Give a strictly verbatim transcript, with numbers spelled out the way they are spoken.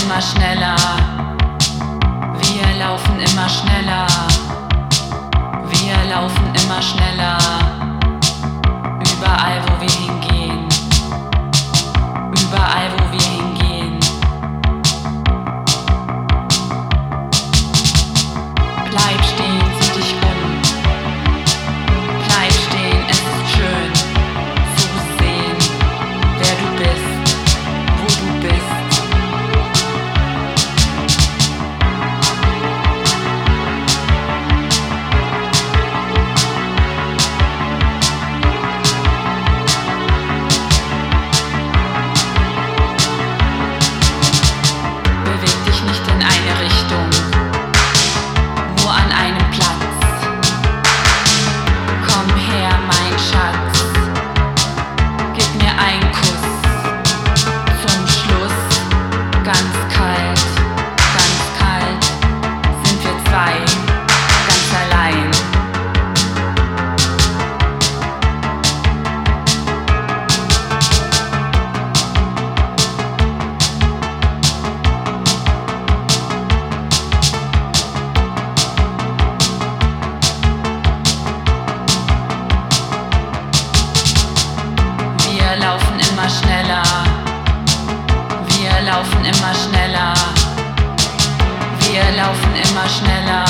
immer schneller. Wir laufen immer schneller. Wir laufen immer schneller. Überall, wo wir hingehen. Überall, wo wir hingehen. Bleib stehen, sieh dich um. Bleib stehen, es ist schön zu sehen, wer du bist, wo du bist. Beweg dich nicht in eine Richtung, nur an einem Platz. Komm her, mein Schatz, gib mir einen Kuss. Zum Schluss, ganz kalt, ganz kalt, sind wir zwei, ganz allein. Wir laufen immer schneller. Wir laufen immer schneller. Wir laufen immer schneller.